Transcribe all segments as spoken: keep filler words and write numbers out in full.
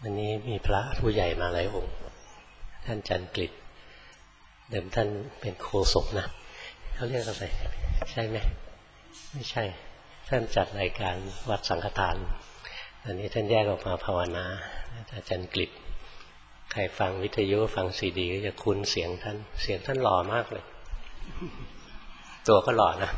วันนี้มีพระผู้ใหญ่มาหลายองค์ท่านจันกฤษเดิมท่านเป็นโฆษกนะเขาเรียกอะไรใช่ไหมไม่ใช่ท่านจัดรายการวัดสังฆทานอันนี้ท่านแยกออกมาภาวนาอาจารย์กฤษใครฟังวิทยุฟังซีดีก็จะคุ้นเสียงท่านเสียงท่านหล่อมากเลยตัวก็หล่อนะ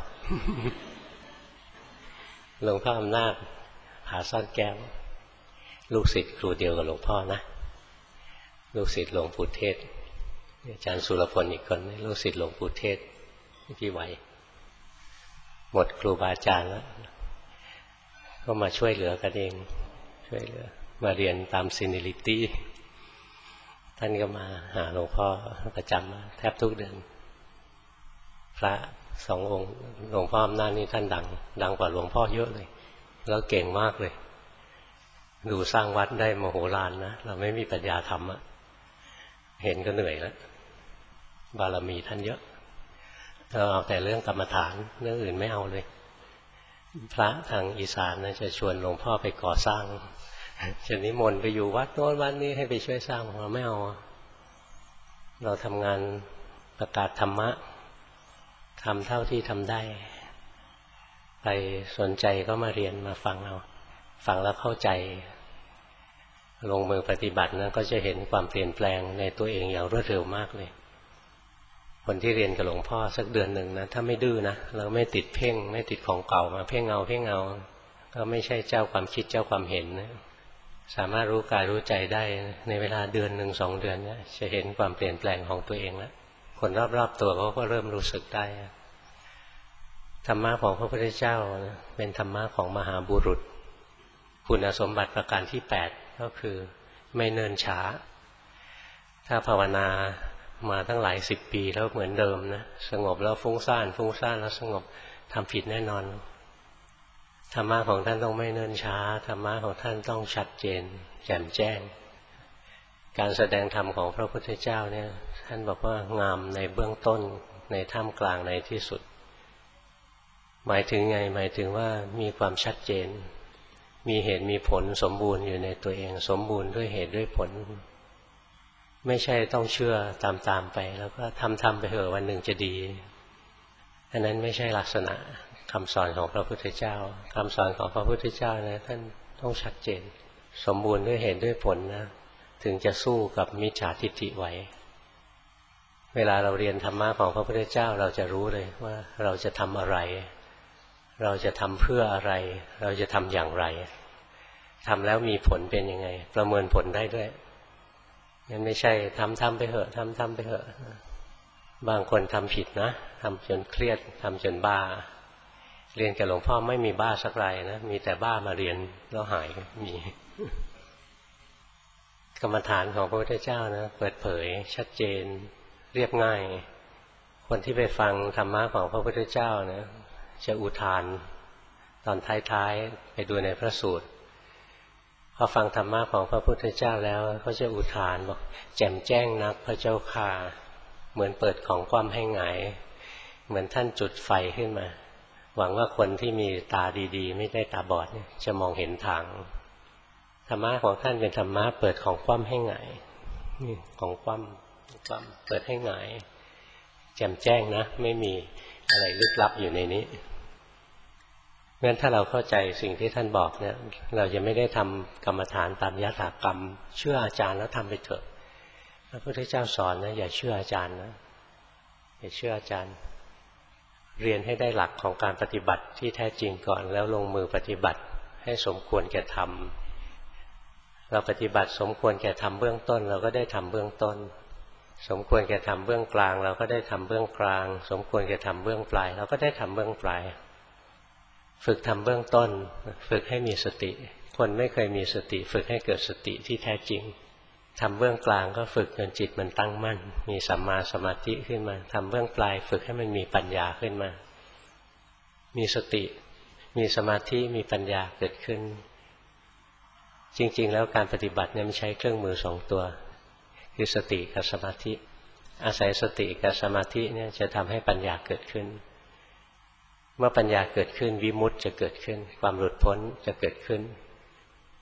หลวงพ่ออำนาจผาซ่อนแก้วลูกศิษย์ครูเดียวกับหลวงพ่อนะลูกศิษย์หลวงปู่เทศอาจารย์สุรพลอีกคนลูกศิษย์หลวงปู่เทศพี่ไหวหมดครูบาอาจารย์แล้วก็มาช่วยเหลือกันเองช่วยเหลือมาเรียนตามซีนิลิตี้ท่านก็มาหาหลวงพ่อประจำแทบทุกเดือนพระสององค์หลวงพ่ออำนาจนี่ท่านดังดังกว่าหลวงพ่อเยอะเลยแล้วเก่งมากเลยดูสร้างวัดได้มโหฬารนะเราไม่มีปัญญาทำอะเห็นก็เหนื่อยแล้วบารมีท่านเยอะเราเอาแต่เรื่องกรรมฐานเรื่องอื่นไม่เอาเลยพระทางอีสานนะจะชวนหลวงพ่อไปก่อสร้างจะนิมนต์ไปอยู่วัดโน้นวัดนี้ให้ไปช่วยสร้างเราไม่เอาเราทำงานประกาศธรรมะทำเท่าที่ทำได้ใครสนใจก็มาเรียนมาฟังเอาฟังแล้วเข้าใจลงมือปฏิบัตินะก็จะเห็นความเปลี่ยนแปลงในตัวเองอย่างรวดเร็วมากเลยคนที่เรียนกับหลวงพ่อสักเดือนหนึ่งนะถ้าไม่ดื้อนะเราไม่ติดเพ่งไม่ติดของเก่ามาเพ่งเอาเพ่งเอาก็ไม่ใช่เจ้าความคิดเจ้าความเห็นนะสามารถรู้กายรู้ใจได้ในเวลาเดือนหนึ่งสองเดือนเนี่ยจะเห็นความเปลี่ยนแปลงของตัวเองแล้วคนรอบๆตัวเขาก็เริ่มรู้สึกได้ธรรมะของพระพุทธเจ้าเป็นธรรมะของมหาบุรุษคุณสมบัติประการที่แปดก็คือไม่เนิ่นช้าถ้าภาวนามาตั้งหลายสิบปีแล้วเหมือนเดิมนะสงบแล้วฟุ้งซ่านฟุ้งซ่านแล้วสงบทำผิดแน่นอนธรรมะของท่านต้องไม่เนิ่นช้าธรรมะของท่านต้องชัดเจนแจ่มแจ้งการแสดงธรรมของพระพุทธเจ้าเนี่ยท่านบอกว่างามในเบื้องต้นในท่ามกลางในที่สุดหมายถึงไงหมายถึงว่ามีความชัดเจนมีเหตุมีผลสมบูรณ์อยู่ในตัวเองสมบูรณ์ด้วยเหตุด้วยผลไม่ใช่ต้องเชื่อตามๆไปแล้วก็ทำๆไปเถอะวันหนึ่งจะดีอันนั้นไม่ใช่ลักษณะคำสอนของพระพุทธเจ้าคำสอนของพระพุทธเจ้านะท่านต้องชัดเจนสมบูรณ์ด้วยเหตุด้วยผลนะถึงจะสู้กับมิจฉาทิฏฐิไหวเวลาเราเรียนธรรมะของพระพุทธเจ้าเราจะรู้เลยว่าเราจะทำอะไรเราจะทำเพื่ออะไรเราจะทำอย่างไรทำแล้วมีผลเป็นยังไงประเมินผลได้ด้วยนั่นไม่ใช่ทำทำไปเถอะทำทำไปเถอะบางคนทำผิดนะทำจนเครียดทำจนบ้าเรียนกับหลวงพ่อไม่มีบ้าสักรายนะมีแต่บ้ามาเรียนแล้วหายมีกรรมฐานของพระพุทธเจ้านะเปิดเผยชัดเจนเรียบง่ายคนที่ไปฟังธรรมะของพระพุทธเจ้านะจะอุทานตอนท้ายๆไปดูในพระสูตรพอฟังธรรมะของพระพุทธเจ้าแล้วเขาจะอุทานบอกแจ่มแจ้งนักพระเจ้าข้าเหมือนเปิดของคว่ำให้หงายเหมือนท่านจุดไฟขึ้นมาหวังว่าคนที่มีตาดีๆไม่ได้ตาบอดเนี่ยจะมองเห็นทางธรรมะของท่านเป็นธรรมะเปิดของคว่ำให้หงายของคว่ำคว่ำเปิดให้หงายแจ่มแจ้งนะไม่มีอะไรลึกลับอยู่ในนี้งั้นถ้าเราเข้าใจสิ่งที่ท่านบอกเนี่ยเราจะไม่ได้ทำกรรมฐานตามยถากรรมเชื่ออาจารย์แล้วทำไปเถอะพระพุทธเจ้าสอนนะอย่าเชื่ออาจารย์นะอย่าเชื่ออาจารย์เรียนให้ได้หลักของการปฏิบัติที่แท้จริงก่อนแล้วลงมือปฏิบัติให้สมควรแก่ธรรมเราปฏิบัติสมควรแก่ธรรมเบื้องต้นเราก็ได้ทำเบื้องต้นสมควรแก่ทำเบื้องกลางเราก็ได้ทำเบื้องกลางสมควรแก่ทำเบื้องปลายเราก็ได้ทำเบื้องปลายฝึกทำเบื้องต้นฝึกให้มีสติคนไม่เคยมีสติฝึกให้เกิดสติที่แท้จริงทำเบื้องกลางก็ฝึกจนจิตมันตั้งมั่นมีสัมมาสมาธิขึ้นมาทำเบื้องปลายฝึกให้มันมีปัญญาขึ้นมามีสติมีสมาธิมีปัญญาเกิดขึ้นจริงๆแล้วการปฏิบัติเนี่ยมันใช้เครื่องมือสองตัวคือสติกับสมาธิอาศัยสติกับสมาธิเนี่ยจะทำให้ปัญญาเกิดขึ้นเมื่อปัญญาเกิดขึ้นวิมุตติจะเกิดขึ้นความหลุดพ้นจะเกิดขึ้น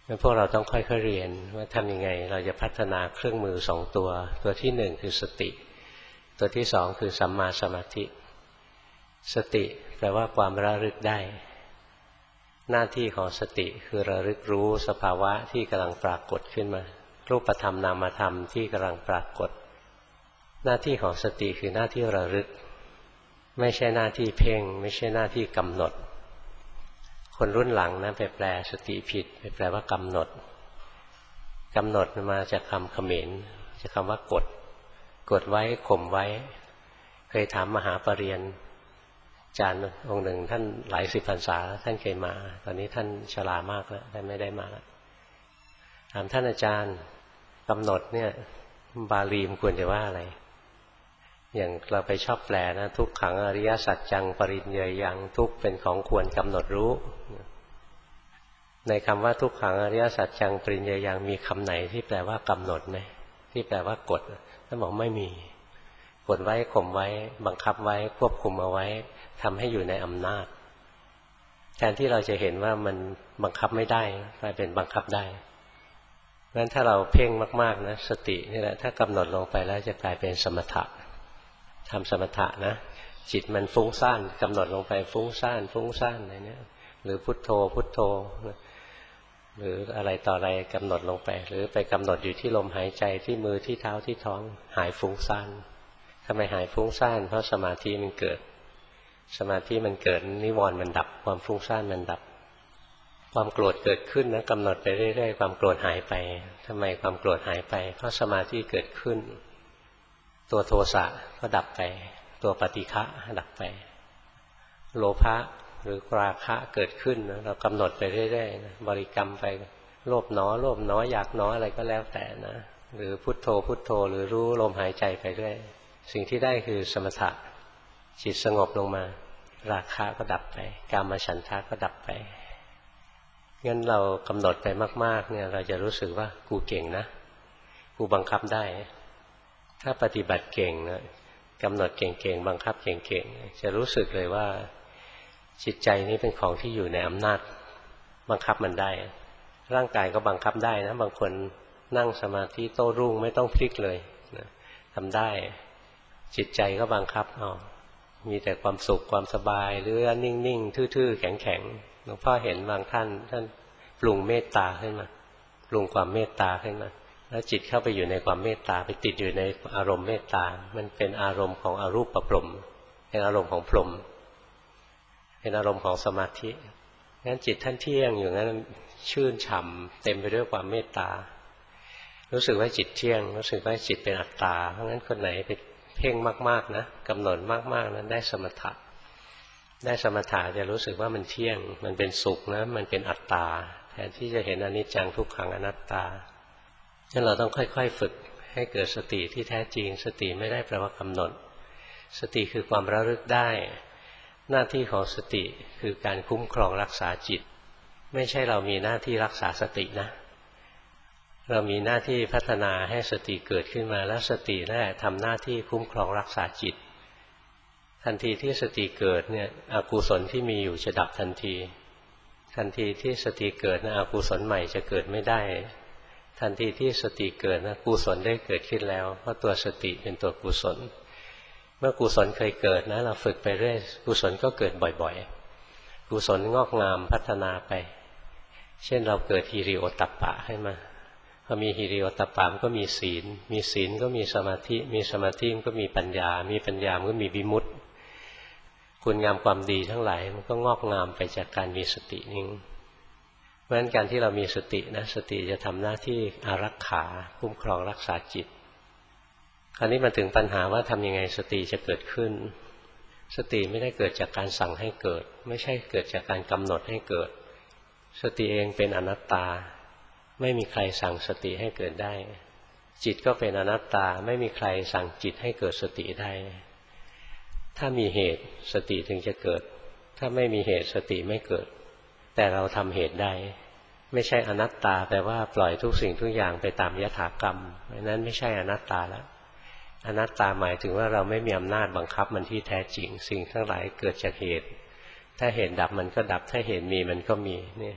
งั้นพวกเราต้องค่อยๆเรียนว่าทำยังไงเราจะพัฒนาเครื่องมือสองตัวตัวที่หนึ่งคือสติตัวที่สองคือสัมมาสมาธิสติแปลว่าความระลึกได้หน้าที่ของสติคือระลึกรู้สภาวะที่กำลังปรากฏขึ้นมารูปธรรมนามธรรมที่กำลังปรากฏหน้าที่ของสติคือหน้าที่ระลึกไม่ใช่หน้าที่เพ่งไม่ใช่หน้าที่กำหนดคนรุ่นหลังนะไปแปลสติผิดไปแปลว่ากำหนดกำหนดมาจากคำเขมรจากคำว่ากดกดไว้ข่มไว้เคยถามมหาปรริญญาอาจารย์องค์หนึ่งท่านหลายสิบพรรษาท่านเคยมาตอนนี้ท่านชรามากแล้วท่านไม่ได้มาแล้วถามท่านอาจารย์กำหนดเนี่ยบาลีมควรจะว่าอะไรอย่างเราไปชอบแปลนะทุกขังอริยสัจจังปริญญายังทุกเป็นของควรกำหนดรู้ในคำว่าทุกขังอริยสัจจังปริญญายังมีคำไหนที่แปลว่ากำหนดไหมที่แปลว่ากดท่านบอกไม่มีกดไว้ข่มไว้บังคับไว้ควบคุมเอาไว้ทำให้อยู่ในอำนาจแทนที่เราจะเห็นว่ามันบังคับไม่ได้กลายเป็นบังคับได้งั้นถ้าเราเพ่งมากๆนะสตินี่แหละถ้ากำหนดลงไปแล้วจะกลายเป็นสมถะทำสมถะนะจิตมันฟุ้งซ่านกำหนดลงไปฟุ้งซ่านฟุ้งซ่านอะไรเนี่ยหรือพุทโธพุทโธหรืออะไรต่ออะไรกำหนดลงไปหรือไปกำหนดอยู่ที่ลมหายใจที่มือที่เท้าที่ท้องหายฟุ้งซ่านทำไมหายฟุ้งซ่านเพราะสมาธิมันเกิดสมาธิมันเกิดนิวรณ์มันดับความฟุ้งซ่านมันดับความโกรธเกิดขึ้นนะกำหนดไปเรื่อยๆความโกรธหายไปทำไมความโกรธหายไปเพราะสมาธิเกิดขึ้นตัวโทสะก็ดับไปตัวปฏิฆะดับไปโลภะหรือราคะเกิดขึ้นนะเรากำหนดไปเรื่อยๆนะบริกรรมไปโลภหนอโลภหนออยากหนออะไรก็แล้วแต่นะหรือพุทโธพุทโธหรือรู้ลมหายใจไปเรื่อยสิ่งที่ได้คือสมถะจิตสงบลงมาราคะก็ดับไปกามฉันทะก็ดับไปงั้นเรากำหนดไปมากๆเนี่ยเราจะรู้สึกว่ากูเก่งนะกูบังคับได้ถ้าปฏิบัติเก่งนะกำหนดเก่งๆบังคับเก่งๆจะรู้สึกเลยว่าจิตใจนี้เป็นของที่อยู่ในอำนาจบังคับมันได้ร่างกายก็บังคับได้นะบางคนนั่งสมาธิโต้รุ่งไม่ต้องพลิกเลยนะทำได้จิตใจก็บังคับเอามีแต่ความสุขความสบายหรือนิ่งๆทื่อๆแข็งๆหลวงพ่อเห็นบางท่านท่านปรุงเมตตาขึ้นมาปรุงความเมตตาขึ้นมาแล้วจิตเข้าไปอยู่ในความเมตตาไปติดอยู่ในอารมณ์เมตตามันเป็นอารมณ์ของอรูปพรหมเป็นอารมณ์ของพรหมเป็นอารมณ์ของสมาธิงั้นจิตท่านเที่ยงอยู่งั้นชื่นฉ่ำเต็มไปด้วยความเมตตารู้สึกว่าจิตเที่ยงรู้สึกว่าจิตเป็นอัตตาเพราะงั้นคนไหนไปเพ่งมากๆนะกำหนดมากๆนั้นได้สมถะได้สมถะจะรู้สึกว่ามันเที่ยงมันเป็นสุขนะมันเป็นอัตตาแทนที่จะเห็นอนิจจังทุกขังอนัตตาฉะนั้นเราต้องค่อยๆฝึกให้เกิดสติที่แท้จริงสติไม่ได้แปลว่ากำหนดสติคือความระลึกได้หน้าที่ของสติคือการคุ้มครองรักษาจิตไม่ใช่เรามีหน้าที่รักษาสตินะเรามีหน้าที่พัฒนาให้สติเกิดขึ้นมาแล้วสตินั่นแหละทำหน้าที่คุ้มครองรักษาจิตทันทีที่สติเกิดเนี่ยอกุศลที่มีอยู่จะดับทันทีทันทีที่สติเกิดนะอกุศลใหม่จะเกิดไม่ได้ทันทีที่สติเกิดนะกุศลได้เกิดขึ้นแล้วเพราะตัวสติเป็นตัวกุศลเมื่อกุศลเคยเกิดนะเราฝึกไปเรื่อยกุศลก็เกิดบ่อยๆกุศลงอกงามพัฒนาไปเช่นเราเกิดฮิริโอตตัปปะให้มาพอมีฮิริโอตตัปปะมันก็มีศีลมีศีลก็มีสมาธิมีสมาธิมันก็มีปัญญามีปัญญามันก็มีวิมุตติคุณงามความดีทั้งหลายมันก็งอกงามไปจากการมีสตินิ่งเพราะฉะนั้นการที่เรามีสตินะสติจะทำหน้าที่อารักขาคุ้มครองรักษาจิตคราวนี้มาถึงปัญหาว่าทำยังไงสติจะเกิดขึ้นสติไม่ได้เกิดจากการสั่งให้เกิดไม่ใช่เกิดจากการกำหนดให้เกิดสติเองเป็นอนัตตาไม่มีใครสั่งสติให้เกิดได้จิตก็เป็นอนัตตาไม่มีใครสั่งจิตให้เกิดสติได้ถ้ามีเหตุสติถึงจะเกิดถ้าไม่มีเหตุสติไม่เกิดแต่เราทำเหตุได้ไม่ใช่อนัตตาแปลว่าปล่อยทุกสิ่งทุกอย่างไปตามยถากรรมนั้นไม่ใช่อนัตตาแล้วอนัตตาหมายถึงว่าเราไม่มีอำนาจบังคับมันที่แท้จริงสิ่งทั้งหลายเกิดจากเหตุถ้าเหตุดับมันก็ดับถ้าเหตุมีมันก็มีนี่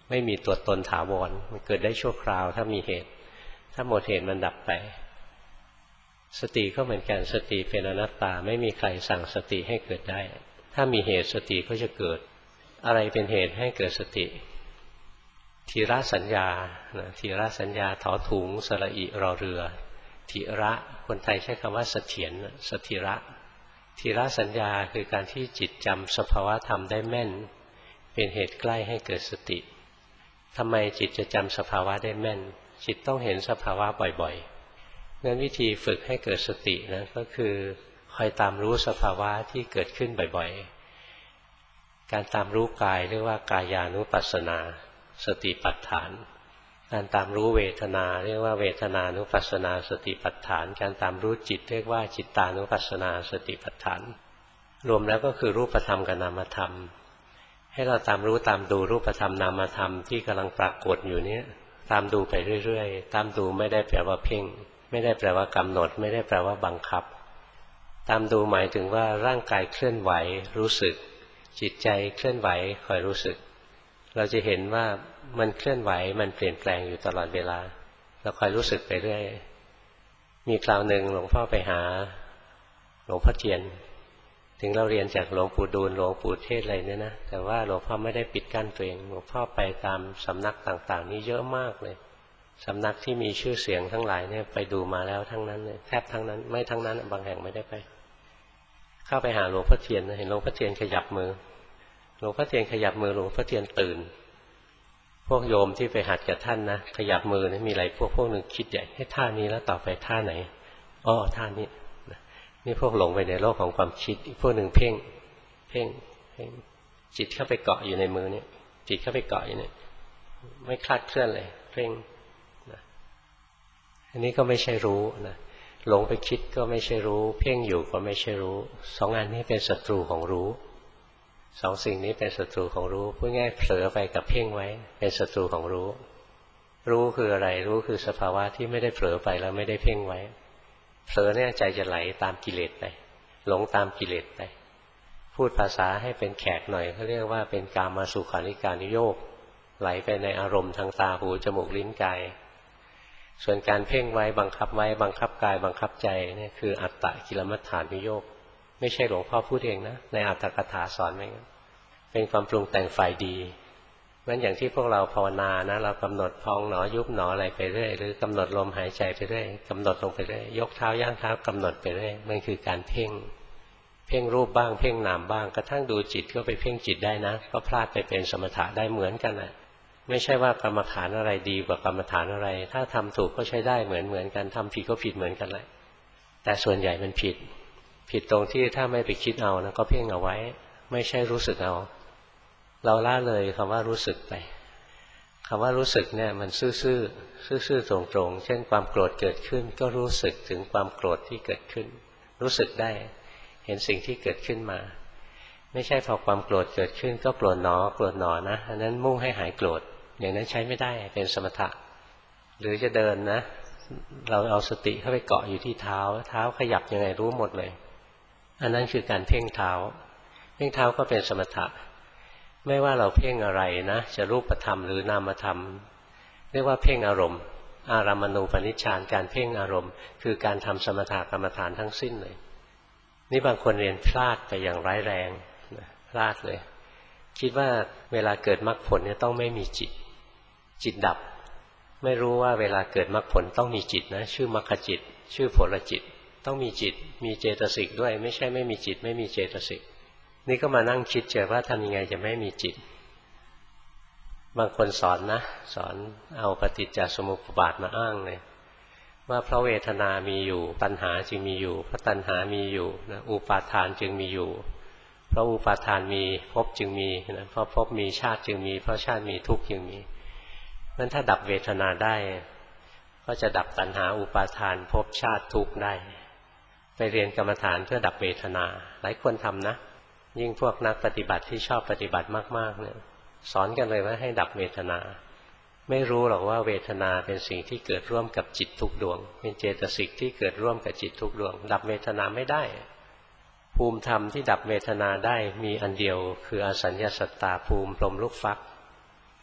ไม่มีตัวตนถาวรมันเกิดได้ชั่วคราวถ้ามีเหตุถ้าหมดเหตุมันดับไปสติก็เหมือนกันสติเป็นอนัตตาไม่มีใครสั่งสติให้เกิดได้ถ้ามีเหตุสติก็จะเกิดอะไรเป็นเหตุให้เกิดสติทีระสัญญาทีระสัญญาถอถุงสระอิรอเรือทีระคนไทยใช้คำว่าเสถียรสถิระทีระสัญญาคือการที่จิตจำสภาวะธรรมได้แม่นเป็นเหตุใกล้ให้เกิดสติทำไมจิตจะจำสภาวะได้แม่นจิตต้องเห็นสภาวะบ่อยๆงั้นวิธีฝึกให้เกิดสตินะก็คือคอยตามรู้สภาวะที่เกิดขึ้นบ่อยๆการตามรู้กายเรียกว่ากายานุปัสสนาสติปัฏฐานการตามรู้เวทนาเรียกว่าเวทนานุปัสสนาสติปัฏฐานการตามรู้จิตเรียกว่าจิตตานุปัสสนาสติปัฏฐานรวมแล้วก็คือรูปธรรมกับนามธรรมให้เราตามรู้ตามดูรูปธรรมนามธรรมที่กำลังปรากฏอยู่นี้ตามดูไปเรื่อยๆตามดูไม่ได้แปลว่าเพ่งไม่ได้แปลว่ากำหนดไม่ได้แปลว่าบังคับตามดูหมายถึงว่าร่างกายเคลื่อนไหวรู้สึกจิตใจเคลื่อนไหวคอยรู้สึกเราจะเห็นว่ามันเคลื่อนไหวมันเปลี่ยนแปลงอยู่ตลอดเวลาเราคอยรู้สึกไปเรื่อยมีคราวหนึ่งหลวงพ่อไปหาหลวงพ่อเทียนถึงเราเรียนจากหลวงปู่ดูลหลวงปู่เทศอะไรเนี่ยนะแต่ว่าหลวงพ่อไม่ได้ปิดกั้นตัวเองหลวงพ่อไปตามสำนักต่างๆนี่เยอะมากเลยสำนักที่มีชื่อเสียงทั้งหลายเนี่ยไปดูมาแล้วทั้งนั้นเลยแทบทั้งนั้นไม่ทั้งนั้นบางแห่งไม่ได้ไปเข้าไปหาหลวงพ่อเทียนเห็นหลวงพ่อเทียนขยับมือหลวงพ่อเทียนขยับมือหลวงพ่อเทียนตื่นพวกโยมที่ไปหัดกับท่านนะขยับมือนะมีอะไรพวกพวกหนึ่งคิดใหญ่ให้ท่านี้แล้วต่อไปท่าไหนอ้อท่านี้นี่พวกหลงไปในโลกของความคิดอีกพวกหนึ่งเพ่งเพ่งเพ่งจิตเข้าไปเกาะอยู่ในมือนี่จิตเข้าไปเกาะอยู่นี่ไม่คลาดเคลื่อนเลยเพ่งนะอันนี้ก็ไม่ใช่รู้นะหลงไปคิดก็ไม่ใช่รู้เพ่งอยู่ก็ไม่ใช่รู้สองอันนี้เป็นศัตรูของรู้สองสิ่งนี้เป็นศัตรูของรู้พูดง่ายเผลอไปกับเพ่งไว้เป็นศัตรูของรู้รู้คืออะไรรู้คือสภาวะที่ไม่ได้เผลอไปแล้วไม่ได้เพ่งไว้เผลอเนี่ยใจจะไหลตามกิเลสไปหลงตามกิเลสไปพูดภาษาให้เป็นแขกหน่อยเขาเรียกว่าเป็นกามสุขาริการนิโยคไหลไปในอารมณ์ทางตาหูจมูกลิ้นกายส่วนการเพ่งไว้บังคับไว้บังคับกายบังคับใจนี่คืออัตตกิลมัฏฐานิโยคไม่ใช่หลวงพ่อพูดเองนะในอัตถกถาสอนไว้เป็นความปรุงแต่งฝ่ายดีงั้นอย่างที่พวกเราภาวนานะเรากำหนดพองหนอยุบหนออะไรไปเรื่อยหรือกำหนดลมหายใจไปเรื่อยกำหนดลงไปเรื่อยยกเท้าย่างเท้ากำหนดไปเรื่อยมันคือการเพ่งเพ่งรูปบ้างเพ่งนามบ้างกระทั่งดูจิตก็ไปเพ่งจิตได้นะก็พลาดไปเป็นสมถะได้เหมือนกันนะไม่ใช่ว่ากรรมฐานอะไรดีกว่ากรรมฐานอะไรถ้าทำถูกก็ใช้ได้เหมือนเหมือนกันทำผิดก็ผิดเหมือนกันแหละแต่ส่วนใหญ่มันผิดผิดตรงที่ถ้าไม่ไปคิดเอานะก็เพ่งเอาไว้ไม่ใช่รู้สึกเอาเราละเลยคำว่ารู้สึกไปคำว่ารู้สึกเนี่ยมันซื่อๆซื่อๆตรงๆเช่นความโกรธเกิดขึ้นก็รู้สึกถึงความโกรธที่เกิดขึ้นรู้สึกได้เห็นสิ่งที่เกิดขึ้นมาไม่ใช่พอความโกรธเกิดขึ้นก็โกรธหนอโกรธหนอนะอันนั้นมุ่งให้หายโกรธอย่างนั้นใช้ไม่ได้เป็นสมถะหรือจะเดินนะเราเอาสติเข้าไปเกาะอยู่ที่เท้าเท้าขยับยังไงรู้หมดเลยอันนั้นคือการเพ่งเท้าเพ่งเท้าก็เป็นสมถะไม่ว่าเราเพ่งอะไรนะจะรูปธรรมหรือนามธรรมเรียกว่าเพ่งอารมณ์อารามณูปนิชฌานการเพ่งอารมณ์คือการทำสมถกรรมฐานทั้งสิ้นเลยนี่บางคนเรียนพลาดไปอย่างร้ายแรงพลาดเลยคิดว่าเวลาเกิดมรรคผลเนี่ยต้องไม่มีจิตจิตดับไม่รู้ว่าเวลาเกิดมรรคผลต้องมีจิตนะชื่อมรรคจิตชื่อผลจิตต้องมีจิตมีเจตสิกด้วยไม่ใช่ไม่มีจิตไม่มีเจตสิกนี่ก็มานั่งคิดเจอว่าทำยังไงจะไม่มีจิตบางคนสอนนะสอนเอาปฏิจจสมุปบาทมาอ้างเลยว่าเพราะเวทนามีอยู่ตัณหาจึงมีอยู่เพราะตัณหามีอยู่นะอุปาทานจึงมีอยู่เพราะอุปาทานมีภพจึงมีนะเพราะภพมีชาติจึงมีเพราะชาติมีทุกข์จึงมีงั้นถ้าดับเวทนาได้ก็จะดับตัณหาอุปาทานภพชาติทุกข์ได้ไปเรียนกรรมฐานเพื่อดับเวทนาหลายคนทำนะยิ่งพวกนักปฏิบัติที่ชอบปฏิบัติมากๆเนี่ยสอนกันเลยว่าให้ดับเวทนาไม่รู้หรอกว่าเวทนาเป็นสิ่งที่เกิดร่วมกับจิตทุกดวงเป็นเจตสิกที่เกิดร่วมกับจิตทุกดวงดับเวทนาไม่ได้ภูมิธรรมที่ดับเวทนาได้มีอันเดียวคืออสัญญาสัตตาภูมิพรหมลูกฟัก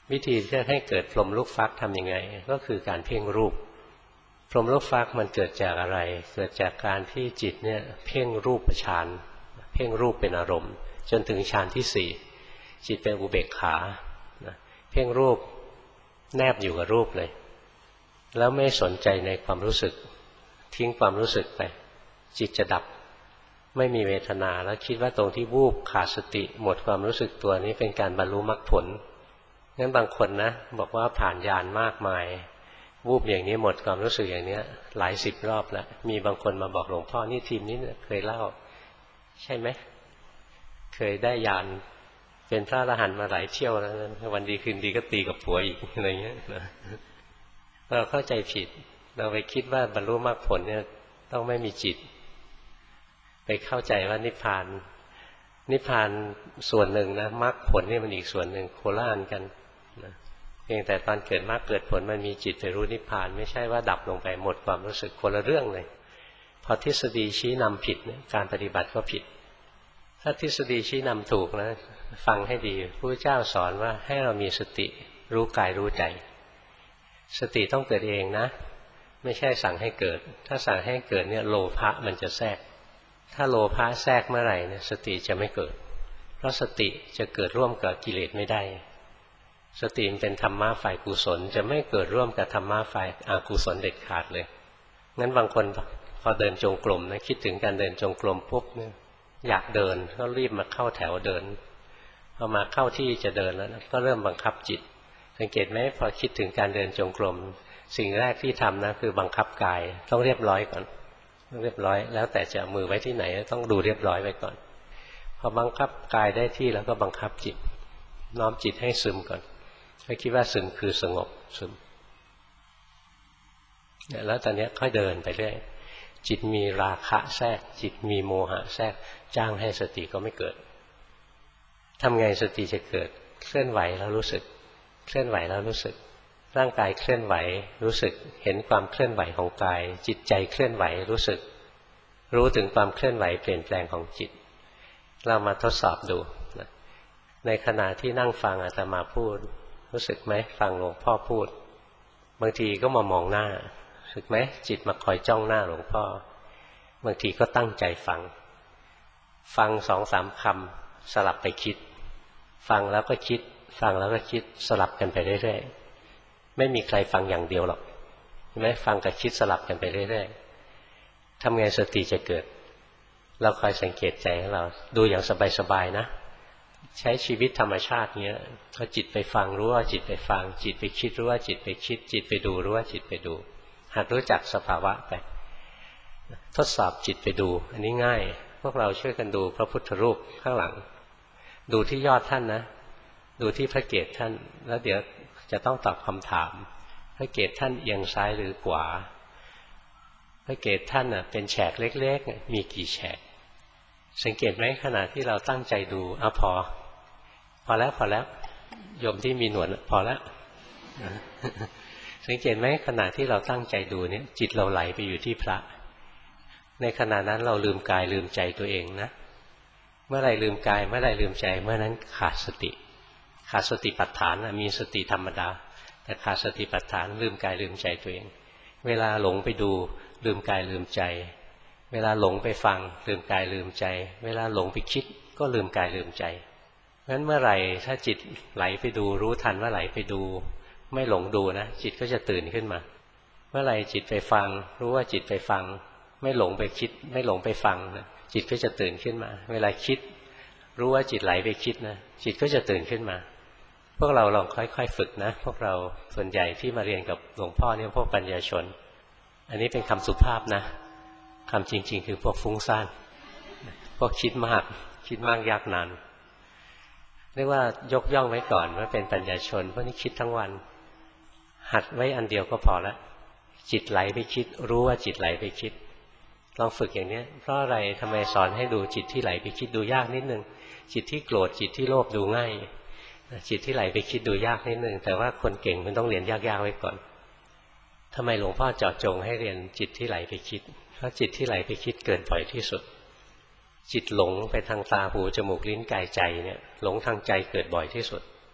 วิธีที่จะให้เกิดพรหมลูกฟักทำยังไงก็คือการเพ่งรูปพรหมลูกฟักมันเกิดจากอะไรเกิดจากการที่จิตเนี่ยเพ่งรูปฌานเพ่งรูปเป็นอารมณ์จนถึงฌานที่สี่จิตเป็นอุเบกขาเพ่งรูปแนบอยู่กับรูปเลยแล้วไม่สนใจในความรู้สึกทิ้งความรู้สึกไปจิตจะดับไม่มีเวทนาแล้วคิดว่าตรงที่วูบขาดสติหมดความรู้สึกตัวนี้เป็นการบรรลุมรรคผลงั้นบางคนนะบอกว่าผ่านญาณมากมายวูบอย่างนี้หมดความรู้สึกอย่างนี้หลายสิบรอบแล้วมีบางคนมาบอกหลวงพ่อนี่ทีมนี้เคยเล่าใช่ไหมเคยได้ญาณเป็นพระอรหันต์มาหลายเที่ยวแล้ววันดีคืนดีก็ตีกับผัวอีกอะไรเงี้ยเราเข้าใจผิดเราไปคิดว่าบรรลุมรรคผลเนี่ยต้องไม่มีจิตไปเข้าใจว่านิพพานนิพพานส่วนหนึ่งนะมรรคผลนี่มันอีกส่วนหนึ่งโคล่านกันนะเพียงแต่ตอนเกิดมรรคเกิดผลมันมีจิตไปรู้นิพพานไม่ใช่ว่าดับลงไปหมดความรู้สึกคนละเรื่องเลยพอทฤษฎีชี้นำผิดเนี่ยการปฏิบัติก็ผิดถ้าทฤษฎีชี้นำถูกนะฟังให้ดีพระพุทธเจ้าสอนว่าให้เรามีสติรู้กายรู้ใจสติต้องเกิดเองนะไม่ใช่สั่งให้เกิดถ้าสั่งให้เกิดเนี่ยโลภะมันจะแทรกถ้าโลภะแทรกเมื่อไหร่เนี่ยสติจะไม่เกิดเพราะสติจะเกิดร่วมกับกิเลสไม่ได้สติมันเป็นธรรมะฝ่ายกุศลจะไม่เกิดร่วมกับธรรมะฝ่ายอกุศลเด็ดขาดเลยงั้นบางคนพอเดินจงกรมนะคิดถึงการเดินจงกรมปุ๊บเนี่ยอยากเดินก็รีบมาเข้าแถวเดินพอมาเข้าที่จะเดินแล้วก็เริ่มบังคับจิตสังเกตไหมพอคิดถึงการเดินจงกรมสิ่งแรกที่ทำนะคือบังคับกายต้องเรียบร้อยก่อนต้องเรียบร้อยแล้วแต่จะมือไว้ที่ไหนต้องดูเรียบร้อยไว้ก่อนพอบังคับกายได้ที่แล้วก็บังคับจิตน้อมจิตให้ซึมก่อนให้คิดว่าซึมคือสงบซึมแล้วตอนนี้ค่อยเดินไปเรื่อยจิตมีราคะแทรกจิตมีโมหะแทรกจ้างให้สติก็ไม่เกิดทำไงสติจะเกิดเคลื่อนไหวแล้วรู้สึกเคลื่อนไหวแล้วรู้สึกร่างกายเคลื่อนไหวรู้สึกเห็นความเคลื่อนไหวของกายจิตใจเคลื่อนไหวรู้สึกรู้ถึงความเคลื่อนไหวเปลี่ยนแปลงของจิตเรามาทดสอบดูนะในขณะที่นั่งฟังอาตมาพูดรู้สึกไหมฟังหลวงพ่อพูดบางทีก็มามองหน้ารู้สึกไหมจิตมาคอยจ้องหน้าหลวงพ่อบางทีก็ตั้งใจฟังฟังสองสามคำสลับไปคิดฟังแล้วก็คิดฟังแล้วก็คิดสลับกันไปเรื่อยๆไม่มีใครฟังอย่างเดียวหรอกใช่ไหมฟังกับคิดสลับกันไปเรื่อยๆทำไงสติจะเกิดเราคอยสังเกตใจของเราดูอย่างสบายๆนะใช้ชีวิตธรรมชาติเงี้ยพอจิตไปฟังรู้ว่าจิตไปฟังจิตไปคิดรู้ว่าจิตไปคิดจิตไปดูรู้ว่าจิตไปดูหัดรู้จักสภาวะไปทดสอบจิตไปดูอันนี้ง่ายพวกเราช่วยกันดูพระพุทธรูปข้างหลังดูที่ยอดท่านนะดูที่พระเกศท่านแล้วเดี๋ยวจะต้องตอบคำถามพระเกศท่านเอียงซ้ายหรือขวาพระเกศท่านน่ะเป็นแฉกเล็กๆมีกี่แฉกสังเกตไหมขณะที่เราตั้งใจดูอ่ะพอพอแล้วพอแล้วโยมที่มีหนวดพอแล้วสังเกตไหมขณะที่เราตั้งใจดูเนี่ยจิตเราไหลไปอยู่ที่พระในขณะนั้นเราลืมกายลืมใจตัวเองนะเมื่อไรลืมกายเมื่อไรลืมใจเมื่อนั้นขาดสติขาดสติปัฏฐานมีสติธรรมดาแต่ขาดสติปัฏฐานลืมกายลืมใจตัวเองเวลาหลงไปดูลืมกายลืมใจเวลาหลงไปฟังลืมกายลืมใจเวลาหลงไปคิดก็ลืมกายลืมใจงั้นเมื่อไหร่ถ้าจิตไหลไปดูรู้ทันว่าไหลไปดูไม่หลงดูนะจิตก็จะตื่นขึ้นมาเมื่อไหร่จิตไปฟังรู้ว่าจิตไปฟังไม่หลงไปคิดไม่หลงไปฟังนะจิตก็จะตื่นขึ้นมาเวลาคิดรู้ว่าจิตไหลไปคิดนะจิตก็จะตื่นขึ้นมาพวกเราลองค่อยๆฝึกนะพวกเราส่วนใหญ่ที่มาเรียนกับหลวงพ่อเนี่ยพวกปัญญาชนอันนี้เป็นคำสุภาพนะคำจริงๆคือพวกฟุ้งซ่านพวกคิดมากคิดมากยากนานเรียกว่ายกย่องไว้ก่อนว่าเป็นปัญญาชนพวกนี้คิดทั้งวันหัดไว้อันเดียวก็พอละจิตไหลไปคิดรู้ว่าจิตไหลไปคิดลองฝึกอย่างนี้เพราะอะไรทำไมสอนให้ดูจิตที่ไหลไปคิดดูยากนิดนึงจิตที่โกรธจิตที่โลภดูง่ายจิตที่ไหลไปคิดดูยากนิดนึงแต่ว่าคนเก่งมันต้องเรียนยากๆไว้ก่อนทำไมหลวงพ่อเจาะจงให้เรียนจิตที่ไหลไปคิดเพราะจิตที่ไหลไปคิดเกิดบ่อยที่สุดจิตหลงไปทางตาหูจมูกลิ้นกายใจเนี่ยหลงทางใจเกิดบ่อยที่สุด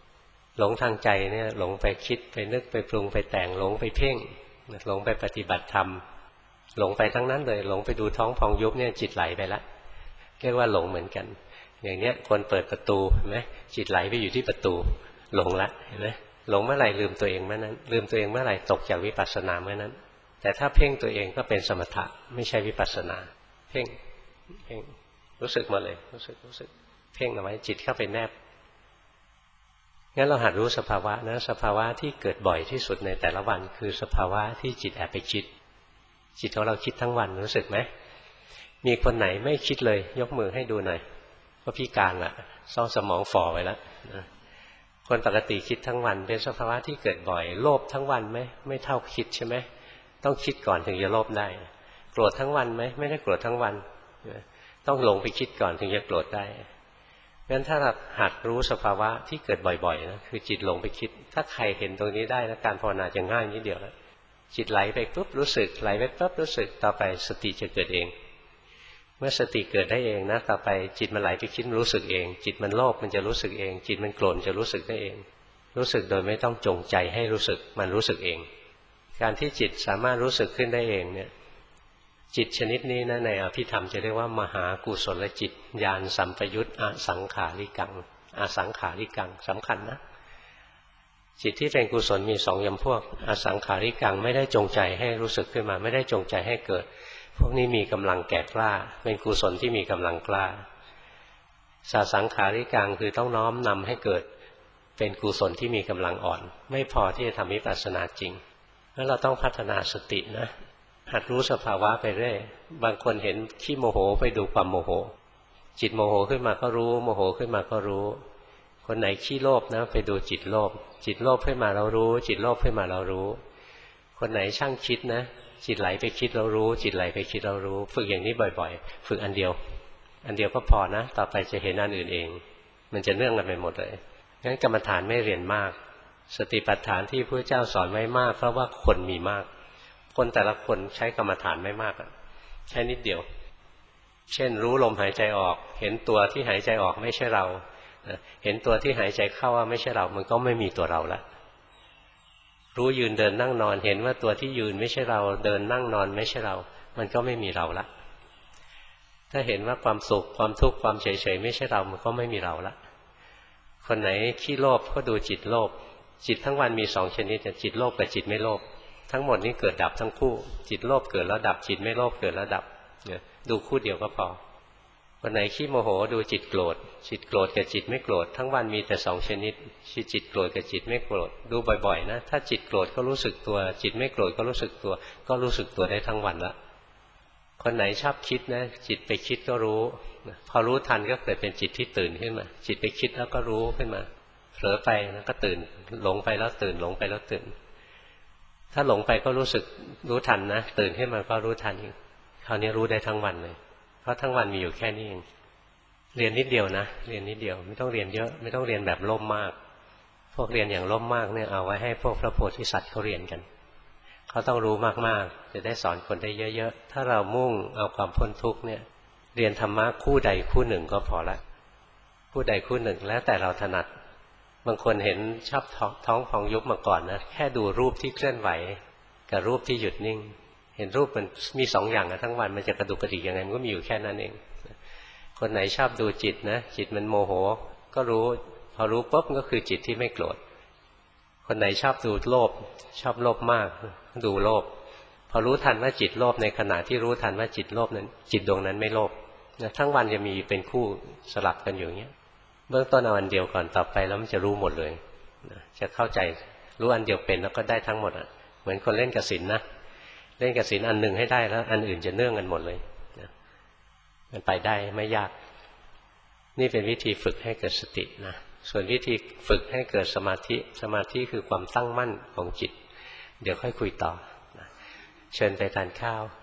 หลงทางใจเนี่ยหลงไปคิดไปนึกไปปรุงไปแต่งหลงไปเพ่งหลงไปปฏิบัติธรรมหลงไปทั้งนั้นเลยหลงไปดูท้องพองยุบเนี่ยจิตไหลไปละเรียกว่าหลงเหมือนกันอย่างเนี้ยคนเปิดประตูเห็นไหมจิตไหลไปอยู่ที่ประตูหลงละเห็นไหมหลงเมื่อไหร่ลืมตัวเองเมื่อนั้นลืมตัวเองเมื่อไหร่ตกจากวิปัสสนาเมื่อนั้นแต่ถ้าเพ่งตัวเองก็เป็นสมถะไม่ใช่วิปัสสนาเพ่งเพ่งรู้สึกมาเลยรู้สึกรู้สึกเพ่งเอาไว้จิตเข้าไปแนบงั้นเราหัดรู้สภาวะนะสภาวะที่เกิดบ่อยที่สุดในแต่ละวันคือสภาวะที่จิตแอบไปคิดจิตของเราคิดทั้งวันรู้สึกไหมมีคนไหนไม่คิดเลยยกมือให้ดูหน่อยก็พิการละซ่อสมองฝ่อไว้แล้วนะคนปกติคิดทั้งวันเป็นสภาวะที่เกิดบ่อยโลภทั้งวันไหมไม่เท่าคิดใช่ไหมต้องคิดก่อนถึงจะโลภได้โกรธทั้งวันไหมไม่ได้โกรธทั้งวันต้องลงไปคิดก่อนถึงจะโกรธได้งั้นถ้าเราหัดรู้สภาวะที่เกิดบ่อยๆนะคือจิตลงไปคิดถ้าใครเห็นตรงนี้ได้นะการภาวนาจะง่ายนิดเดียวแล้วจิตไหลไปปุ๊บรู้สึกไหลไปปุ๊บรู้สึกต่อไปสติจะเกิดเองเมื่อสติเกิดได้เองนะต่อไปจิตมันไหลไปคิดรู้สึกเองจิตมันโลภมันจะรู้สึกเองจิตมันโกรธจะรู้สึกได้เองรู้สึกโดยไม่ต้องจงใจให้รู้สึกมันรู้สึกเองการที่จิตสามารถรู้สึกขึ้นได้เองเนี่ยจิตชนิดนี้นะในอภิธรรมจะเรียกว่ามหากุศลจิตญาณสัมปยุตอสังขาริกังอสังขาริกังสำคัญนะจิตที่เป็นกุศลมีสองจำพวกอสังขาริกังไม่ได้จงใจให้รู้สึกขึ้นมาไม่ได้จงใจให้เกิดพวกนี้มีกำลังแก่กล้าเป็นกุศลที่มีกำลังกล้าสสังขาริกังคือต้องน้อมนำให้เกิดเป็นกุศลที่มีกำลังอ่อนไม่พอที่จะทำวิปัสสนาจริงแล้วเราต้องพัฒนาสตินะหัดรู้สภาวะไปเรื่อยบางคนเห็นขี้โมโหไปดูความโมโหจิตโมโหขึ้นมาก็รู้โมโหขึ้นมาก็รู้คนไหนขี้โลภนะไปดูจิตโลภจิตโลภขึ้นมาเรารู้จิตโลภขึ้นมาเรารู้คนไหนช่างคิดนะจิตไหลไปคิดเรารู้จิตไหลไปคิดเรารู้ฝึกอย่างนี้บ่อยๆฝึกอันเดียวอันเดียวก็พอนะต่อไปจะเห็นอันอื่นเองมันจะเนื่องกันไปหมดเลยงั้นกรรมฐานไม่เรียนมากสติปัฏฐานที่พระเจ้าสอนไว้มากเพราะว่าคนมีมากคนแต่ละคนใช้กรรมฐานไม่มากใช้นิดเดียวเช่นรู้ลมหายใจออกเห็นตัวที่หายใจออกไม่ใช่เราเห็นตัวที่หายใจเข้าว่าไม่ใช่เรามันก็ไม่มีตัวเราละรู้ยืนเดินนั่งนอนเห็นว่าตัวที่ยืนไม่ใช่เราเดินนั่งนอนไม่ใช่เรามันก็ไม่มีเราละถ้าเห็นว่าความสุขความทุกข์ความเฉยๆไม่ใช่เรามันก็ไม่มีเราละคนไหนขี้โลภก็ดูจิตโลภจิตทั้งวันมีสองชนิดจิตโลภกับจิตไม่โลภทั้งหมดนี้เกิดดับทั้งคู่จิตโลภเกิดแล้วดับจิตไม่โลภเกิดแล้วดับเนี่ยดูคู่เดียวก็พอวันไหนขี้โมโหดูจิตโกรธจิตโกรธกับจิตไม่โกรธทั้งวันมีแต่สองชนิดจิตโกรธกับจิตไม่โกรธดูบ่อยๆนะถ้าจิตโกรธก็รู้สึกตัวจิตไม่โกรธก็รู้สึกตัวก็รู้สึกตัวได้ทั้งวันละคนไหนชอบคิดนะจิตไปคิดก็รู้พอรู้ทันก็เกิดเป็นจิตที่ตื่นขึ้นมาจิตไปคิดแล้วก็รู้ขึ้นมาเผลอไปแล้วก็ตื่นหลงไปแล้วตื่นหลงไปแล้วตื่นถ้าหลงไปก็รู้สึกรู้ทันนะตื่นขึ้นมาก็รู้ทันอีกคราวนี้รู้ได้ทั้งวันเลยเพราะทั้งวันมีอยู่แค่นี้เองเรียนนิดเดียวนะเรียนนิดเดียวไม่ต้องเรียนเยอะไม่ต้องเรียนแบบล่มมากพวกเรียนอย่างล่มมากเนี่ยเอาไว้ให้พวกพระโพธิสัตว์เขาเรียนกันเขาต้องรู้มากๆจะได้สอนคนได้เยอะๆถ้าเรามุ่งเอาความพ้นทุกข์เนี่ยเรียนธรรมะคู่ใดคู่หนึ่งก็พอละคู่ใดคู่หนึ่งแล้วแต่เราถนัดบางคนเห็นชอบท้องพองยุบมาก่อนนะแค่ดูรูปที่เคลื่อนไหวกับรูปที่หยุดนิ่งเห็นรูปมันมีสองอย่างนะทั้งวันมันจะกระดุกกระดิกยังไงมันก็มีอยู่แค่นั้นเองคนไหนชอบดูจิตนะจิตมันโมโหก็รู้พอรู้ปุ๊บก็คือจิตที่ไม่โกรธคนไหนชอบดูโลภชอบโลภมากดูโลภพอรู้ทันว่าจิตโลภในขณะที่รู้ทันว่าจิตโลภนั้นจิตดวงนั้นไม่โลภนะทั้งวันจะมีเป็นคู่สลับกันอยู่อย่างเงี้ยเบื้องต้นเอาอันเดียวก่อนต่อไปแล้วมันจะรู้หมดเลยจะเข้าใจรู้อันเดียวเป็นแล้วก็ได้ทั้งหมดอ่ะเหมือนคนเล่นกสิณนะเล่นกสิณอันหนึ่งให้ได้แล้วอันอื่นจะเนื่องกันหมดเลยมันไปได้ไม่ยากนี่เป็นวิธีฝึกให้เกิดสตินะส่วนวิธีฝึกให้เกิดสมาธิสมาธิคือความตั้งมั่นของจิตเดี๋ยวค่อยคุยต่อเชิญไปทานข้าว